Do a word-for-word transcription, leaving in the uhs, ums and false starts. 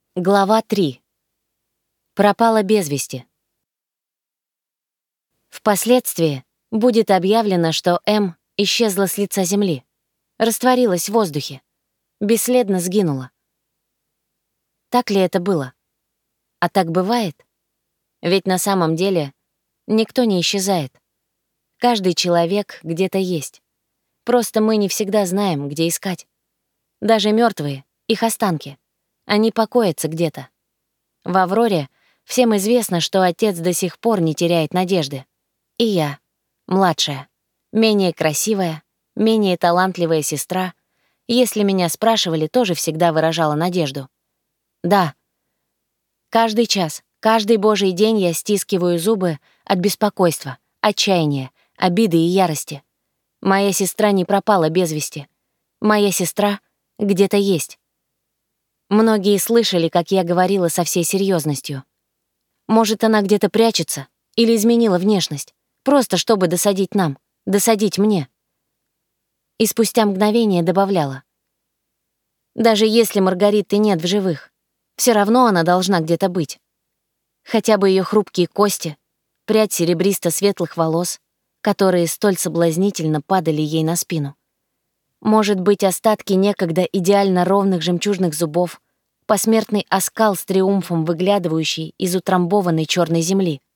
Глава три. Пропала без вести. Впоследствии будет объявлено, что М исчезла с лица земли, растворилась в воздухе, бесследно сгинула. Так ли это было? А так бывает? Ведь на самом деле никто не исчезает. Каждый человек где-то есть. Просто мы не всегда знаем, где искать. Даже мертвые, их останки, они покоятся где-то. В «Авроре» всем известно, что отец до сих пор не теряет надежды. И я, младшая, менее красивая, менее талантливая сестра, если меня спрашивали, тоже всегда выражала надежду. Да, каждый час, каждый божий день я стискиваю зубы от беспокойства, отчаяния, обиды и ярости. Моя сестра не пропала без вести. Моя сестра где-то есть. Многие слышали, как я говорила со всей серьезностью. Может, она где-то прячется или изменила внешность, просто чтобы досадить нам, досадить мне. И спустя мгновение добавляла. Даже если Маргариты нет в живых, все равно она должна где-то быть. Хотя бы ее хрупкие кости, прядь серебристо-светлых волос, которые столь соблазнительно падали ей на спину. Может быть, остатки некогда идеально ровных жемчужных зубов, посмертный оскал с триумфом выглядывающий из утрамбованной черной земли.